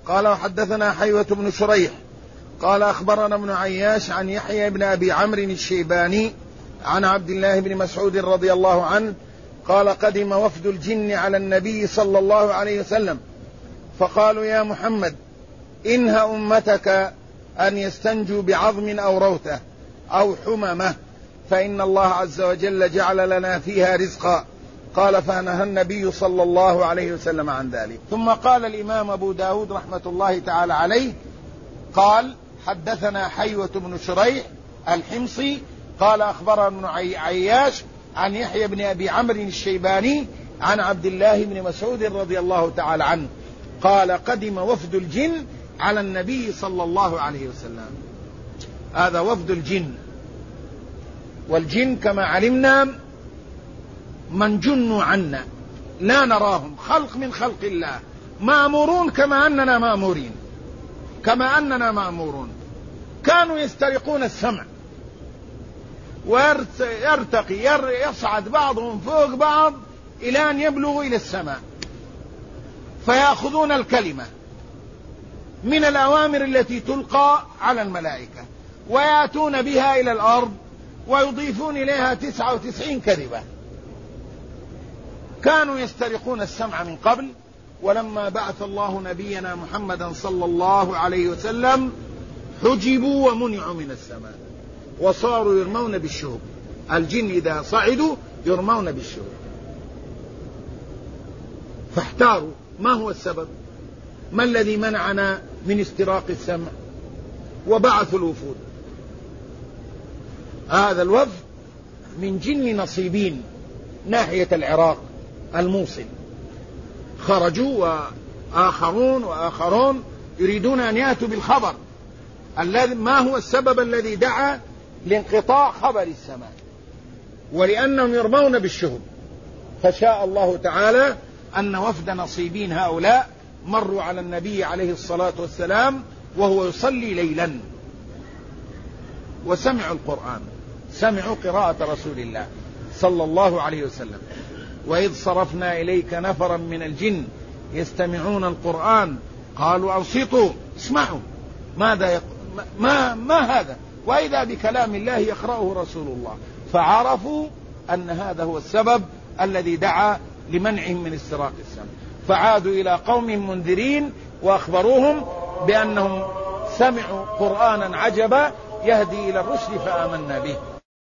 قال وحدثنا حيوة بن شريح قال أخبرنا ابن عياش عن يحيى بن أبي عمرو الشيباني عن عبد الله بن مسعود رضي الله عنه قال قدم وفد الجن على النبي صلى الله عليه وسلم فقالوا يا محمد إنهى أمتك أن يستنجوا بعظم أو روثة أو حممة فإن الله عز وجل جعل لنا فيها رزقا. قال فنهى النبي صلى الله عليه وسلم عن ذلك. ثم قال الإمام أبو داود رحمة الله تعالى عليه قال حدثنا حيوة بن شريح الحمصي قال أخبرنا ابن عياش عن يحيى بن أبي عمرو الشيباني عن عبد الله بن مسعود رضي الله تعالى عنه قال قدم وفد الجن على النبي صلى الله عليه وسلم. هذا وفد الجن، والجن كما علمنا من جنوا عنا لا نراهم، خلق من خلق الله، مأمورون كما أننا مأمورون. كانوا يسترقون السمع ويرتقي يصعد بعضهم فوق بعض إلى أن يبلغوا إلى السماء، فيأخذون الكلمة من الأوامر التي تلقى على الملائكة ويأتون بها إلى الأرض ويضيفون إليها 99 كذبة. كانوا يسترقون السمع من قبل، ولما بعث الله نبينا محمدا صلى الله عليه وسلم حجبوا ومنعوا من السماء وصاروا يرمون بالشهب. الجن إذا صعدوا يرمون بالشهب، فاحتاروا ما هو السبب، ما الذي منعنا من استراق السمع؟ وبعثوا الوفود. هذا الوفد من جن نصيبين ناحية العراق الموصل، خرجوا وآخرون يريدون أن يأتوا بالخبر ما هو السبب الذي دعا لانقطاع خبر السماء، ولأنهم يرمون بالشهب. فشاء الله تعالى أن وفد نصيبين هؤلاء مروا على النبي عليه الصلاة والسلام وهو يصلي ليلا، وسمعوا القرآن، سمعوا قراءة رسول الله صلى الله عليه وسلم. وإذ صرفنا إليك نفرا من الجن يستمعون القرآن قالوا أنصتوا اسمعوا ماذا ما هذا، وإذا بكلام الله يقرأه رسول الله، فعرفوا أن هذا هو السبب الذي دعا لمنعهم من استراق السمع. فعادوا إلى قوم منذرين وأخبروهم بأنهم سمعوا قرآنا عجبا يهدي إلى الرشد فآمنا به.